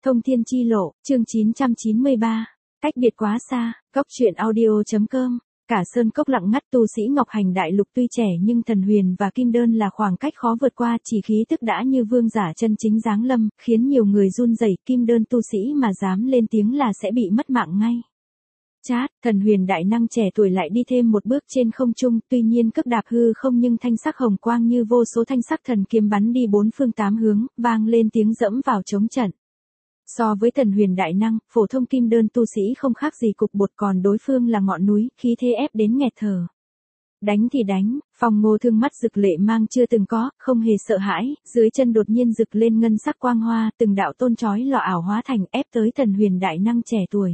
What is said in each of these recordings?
Thông thiên chi lộ, chương 993. Cách biệt quá xa, góc truyện audio.com. Cả sơn cốc lặng ngắt, tu sĩ Ngọc Hành Đại Lục tuy trẻ nhưng Thần Huyền và Kim Đơn là khoảng cách khó vượt qua, chỉ khí tức đã như vương giả chân chính giáng lâm, khiến nhiều người run rẩy. Kim Đơn tu sĩ mà dám lên tiếng là sẽ bị mất mạng ngay. Chát, Thần Huyền đại năng trẻ tuổi lại đi thêm một bước trên không trung, tuy nhiên cước đạp hư không nhưng thanh sắc hồng quang như vô số thanh sắc thần kiếm bắn đi bốn phương tám hướng, vang lên tiếng dẫm vào trống trận. So với Thần Huyền đại năng, phổ thông Kim Đơn tu sĩ không khác gì cục bột, còn đối phương là ngọn núi, khí thế ép đến nghẹt thở. Đánh thì đánh, Phong Ngô Thương mắt rực lệ mang chưa từng có, không hề sợ hãi, dưới chân đột nhiên rực lên ngân sắc quang hoa, từng đạo tôn chói lọ ảo hóa thành ép tới Thần Huyền đại năng trẻ tuổi.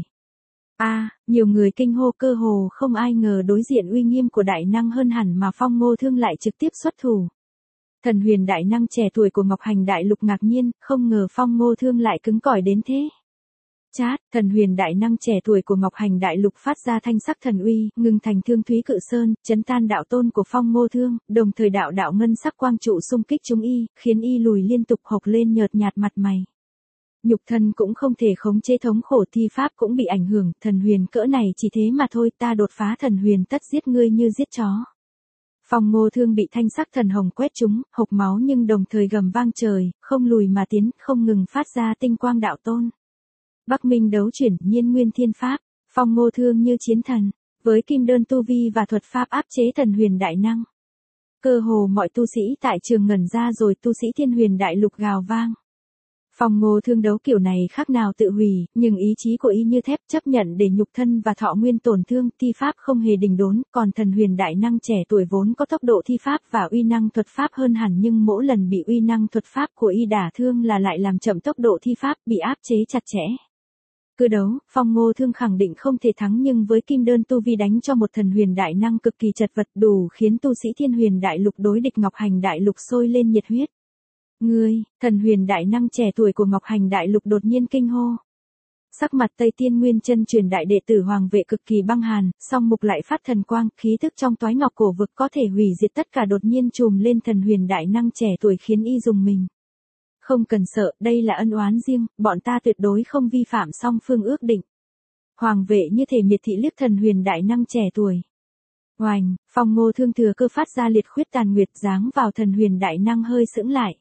Nhiều người kinh hô, cơ hồ không ai ngờ đối diện uy nghiêm của đại năng hơn hẳn mà Phong Ngô Thương lại trực tiếp xuất thủ. Thần Huyền đại năng trẻ tuổi của Ngọc Hành Đại Lục ngạc nhiên, không ngờ Phong Ngô Thương lại cứng cỏi đến thế. Chát, Thần Huyền đại năng trẻ tuổi của Ngọc Hành Đại Lục phát ra thanh sắc thần uy, ngưng thành Thương Thúy Cự Sơn, chấn tan đạo tôn của Phong Ngô Thương, đồng thời đạo ngân sắc quang trụ xung kích chúng y, khiến y lùi liên tục, hộc lên nhợt nhạt mặt mày. Nhục thân cũng không thể khống chế, thống khổ, thi pháp cũng bị ảnh hưởng. Thần Huyền cỡ này chỉ thế mà thôi, ta đột phá Thần Huyền tất giết ngươi như giết chó. Phong Ngô Thương bị thanh sắc thần hồng quét trúng, hộc máu nhưng đồng thời gầm vang trời, không lùi mà tiến, không ngừng phát ra tinh quang đạo tôn. Bắc Minh đấu chuyển, nhiên nguyên thiên pháp, Phong Ngô Thương như chiến thần, với Kim Đơn tu vi và thuật pháp áp chế Thần Huyền đại năng. Cơ hồ mọi tu sĩ tại trường ngẩn ra, rồi tu sĩ Thiên Huyền Đại Lục gào vang. Phong Ngô Thương đấu kiểu này khác nào tự hủy, nhưng ý chí của y như thép, chấp nhận để nhục thân và thọ nguyên tổn thương, thi pháp không hề đình đốn, còn Thần Huyền đại năng trẻ tuổi vốn có tốc độ thi pháp và uy năng thuật pháp hơn hẳn, nhưng mỗi lần bị uy năng thuật pháp của y đả thương là lại làm chậm tốc độ thi pháp, bị áp chế chặt chẽ. Cứ đấu, Phong Ngô Thương khẳng định không thể thắng, nhưng với Kim Đơn tu vi đánh cho một Thần Huyền đại năng cực kỳ chật vật, đủ khiến tu sĩ Thiên Huyền Đại Lục đối địch Ngọc Hành Đại Lục sôi lên nhiệt huyết. Ngươi, Thần Huyền đại năng trẻ tuổi của Ngọc Hành Đại Lục đột nhiên kinh hô. Sắc mặt Tây Tiên Nguyên Chân truyền đại đệ tử Hoàng Vệ cực kỳ băng hàn, song mục lại phát thần quang, khí tức trong toái ngọc cổ vực có thể hủy diệt tất cả đột nhiên trùm lên Thần Huyền đại năng trẻ tuổi, khiến y rùng mình. Không cần sợ, đây là ân oán riêng, bọn ta tuyệt đối không vi phạm song phương ước định. Hoàng Vệ như thể miệt thị liếc Thần Huyền đại năng trẻ tuổi. Oành, Phong Ngô Thương thừa cơ phát ra liệt khuyết tàn nguyệt, giáng vào Thần Huyền đại năng hơi sững lại.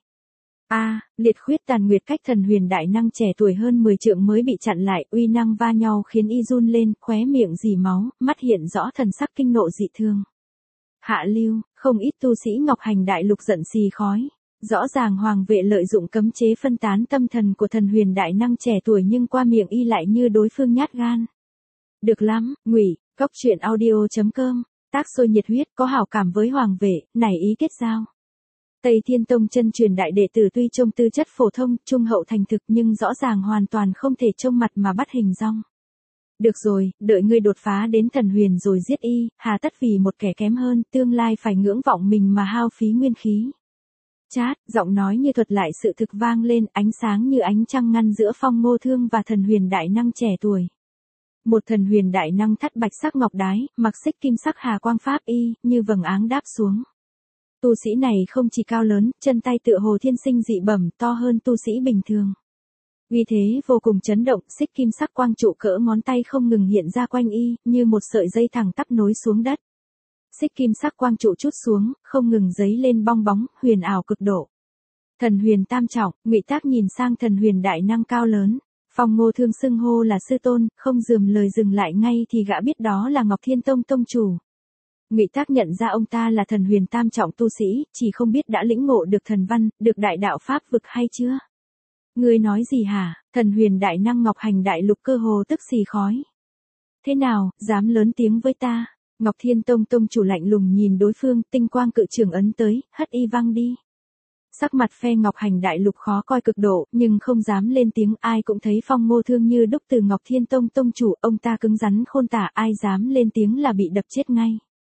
Liệt khuyết tàn nguyệt cách Thần Huyền đại năng trẻ tuổi hơn 10 trượng mới bị chặn lại, uy năng va nhau khiến y run lên, khóe miệng rỉ máu, mắt hiện rõ thần sắc kinh nộ dị thương. Hạ lưu, không ít tu sĩ Ngọc Hành Đại Lục giận xì khói. Rõ ràng Hoàng Vệ lợi dụng cấm chế phân tán tâm thần của Thần Huyền đại năng trẻ tuổi, nhưng qua miệng y lại như đối phương nhát gan. Được lắm, Ngụy, góc truyện audio.com, tác sôi nhiệt huyết, có hảo cảm với Hoàng Vệ, nảy ý kết giao. Tây Thiên Tông chân truyền đại đệ tử tuy trông tư chất phổ thông, trung hậu thành thực, nhưng rõ ràng hoàn toàn không thể trông mặt mà bắt hình dong. Được rồi, đợi ngươi đột phá đến Thần Huyền rồi giết y, hà tất vì một kẻ kém hơn, tương lai phải ngưỡng vọng mình mà hao phí nguyên khí. Chát, giọng nói như thuật lại sự thực vang lên, ánh sáng như ánh trăng ngăn giữa Phong Ngô Thương và Thần Huyền đại năng trẻ tuổi. Một Thần Huyền đại năng thắt bạch sắc ngọc đái, mặc xích kim sắc hà quang pháp y, như vầng áng đáp xuống. Tu sĩ này không chỉ cao lớn, chân tay tựa hồ thiên sinh dị bẩm, to hơn tu sĩ bình thường. Uy thế vô cùng chấn động, xích kim sắc quang trụ cỡ ngón tay không ngừng hiện ra quanh y, như một sợi dây thẳng tắp nối xuống đất. Xích kim sắc quang trụ trút xuống, không ngừng giấy lên bong bóng, huyền ảo cực độ. Thần Huyền tam trọng, Ngụy Tác nhìn sang Thần Huyền đại năng cao lớn. Phong Ngô Thương xưng hô là sư tôn, không dườm lời dừng lại ngay thì gã biết đó là Ngọc Thiên Tông tông chủ. Ngụy Tác nhận ra ông ta là Thần Huyền tam trọng tu sĩ, chỉ không biết đã lĩnh ngộ được thần văn, được đại đạo pháp vực hay chưa. Ngươi nói gì hả? Thần Huyền đại năng Ngọc Hành Đại Lục cơ hồ tức xì khói. Thế nào, dám lớn tiếng với ta? Ngọc Thiên Tông tông chủ lạnh lùng nhìn đối phương, tinh quang cự trường ấn tới, hất y văng đi. Sắc mặt phe Ngọc Hành Đại Lục khó coi cực độ, nhưng không dám lên tiếng, ai cũng thấy Phong Ngô Thương như đúc từ Ngọc Thiên Tông tông chủ, ông ta cứng rắn khôn tả, ai dám lên tiếng là bị đập chết ngay.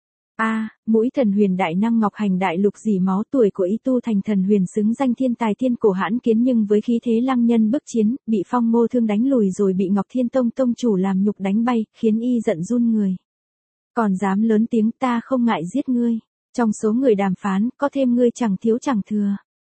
Mũi Thần Huyền đại năng Ngọc Hành Đại Lục dỉ máu, tuổi của y tu thành Thần Huyền xứng danh thiên tài thiên cổ hãn kiến, nhưng với khí thế lăng nhân bức chiến, bị Phong Ngô Thương đánh lùi rồi bị Ngọc Thiên Tông tông chủ làm nhục đánh bay, khiến y giận run người. Còn dám lớn tiếng, ta không ngại giết ngươi. Trong số người đàm phán, có thêm ngươi chẳng thiếu chẳng thừa.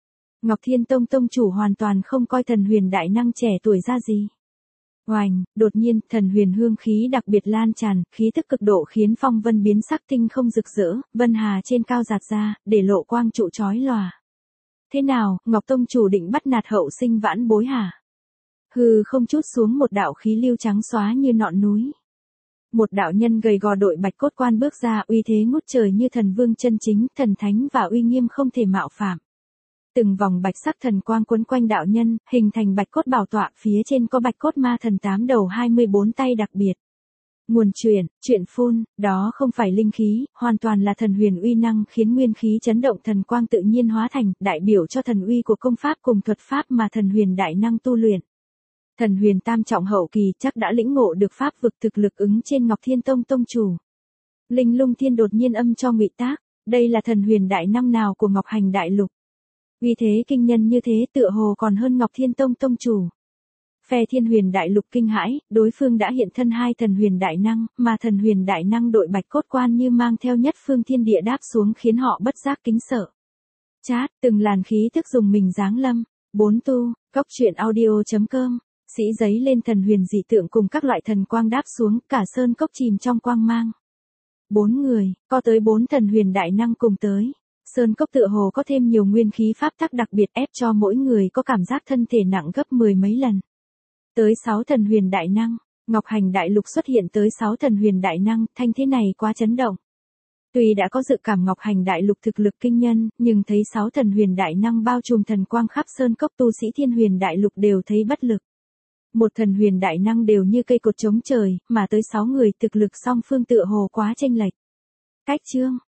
Ngọc Thiên Tông tông chủ hoàn toàn không coi thần huyền đại năng trẻ tuổi ra gì. Oành, đột nhiên, thần huyền hương khí đặc biệt lan tràn, khí tức cực độ khiến phong vân biến sắc tinh không rực rỡ, vân hà trên cao giạt ra, để lộ quang trụ chói lòa. Thế nào, Ngọc Tông chủ định bắt nạt hậu sinh vãn bối hả? Hừ, không chút xuống một đạo khí lưu trắng xóa như ngọn núi. Một đạo nhân gầy gò đội bạch cốt quan bước ra, uy thế ngút trời như thần vương chân chính, thần thánh và uy nghiêm không thể mạo phạm. Từng vòng bạch sắc thần quang quấn quanh đạo nhân, hình thành bạch cốt bảo tọa, phía trên có bạch cốt ma thần 8 đầu 24 tay đặc biệt. Nguồn chuyện phun, đó không phải linh khí, hoàn toàn là thần huyền uy năng khiến nguyên khí chấn động thần quang tự nhiên hóa thành, đại biểu cho thần uy của công pháp cùng thuật pháp mà thần huyền đại năng tu luyện. Thần huyền tam trọng hậu kỳ chắc đã lĩnh ngộ được pháp vực thực lực ứng trên Ngọc Thiên Tông tông chủ. Linh Lung Thiên đột nhiên âm cho ngụy tác, đây là thần huyền đại năng nào của Ngọc Hành Đại Lục. Vì thế kinh nhân như thế tựa hồ còn hơn Ngọc Thiên Tông tông chủ. Phe Thiên Huyền Đại Lục kinh hãi, đối phương đã hiện thân hai thần huyền đại năng, mà thần huyền đại năng đội bạch cốt quan như mang theo nhất phương thiên địa đáp xuống khiến họ bất giác kính sợ. Chát, từng làn khí thức dùng mình giáng lâm. 4 tu, cốc.audio.com, sĩ giấy lên thần huyền dị tượng cùng các loại thần quang đáp xuống, cả sơn cốc chìm trong quang mang. 4 người, có tới 4 thần huyền đại năng cùng tới. Sơn cốc tựa hồ có thêm nhiều nguyên khí pháp tắc đặc biệt ép cho mỗi người có cảm giác thân thể nặng gấp 10 mấy lần. Tới 6 thần huyền đại năng, Ngọc Hành Đại Lục xuất hiện tới 6 thần huyền đại năng, thanh thế này quá chấn động. Tuy đã có dự cảm Ngọc Hành Đại Lục thực lực kinh nhân, nhưng thấy 6 thần huyền đại năng bao trùm thần quang khắp sơn cốc, tu sĩ Thiên Huyền Đại Lục đều thấy bất lực. Một thần huyền đại năng đều như cây cột chống trời, mà tới 6 người thực lực song phương tựa hồ quá chênh lệch. Cách chương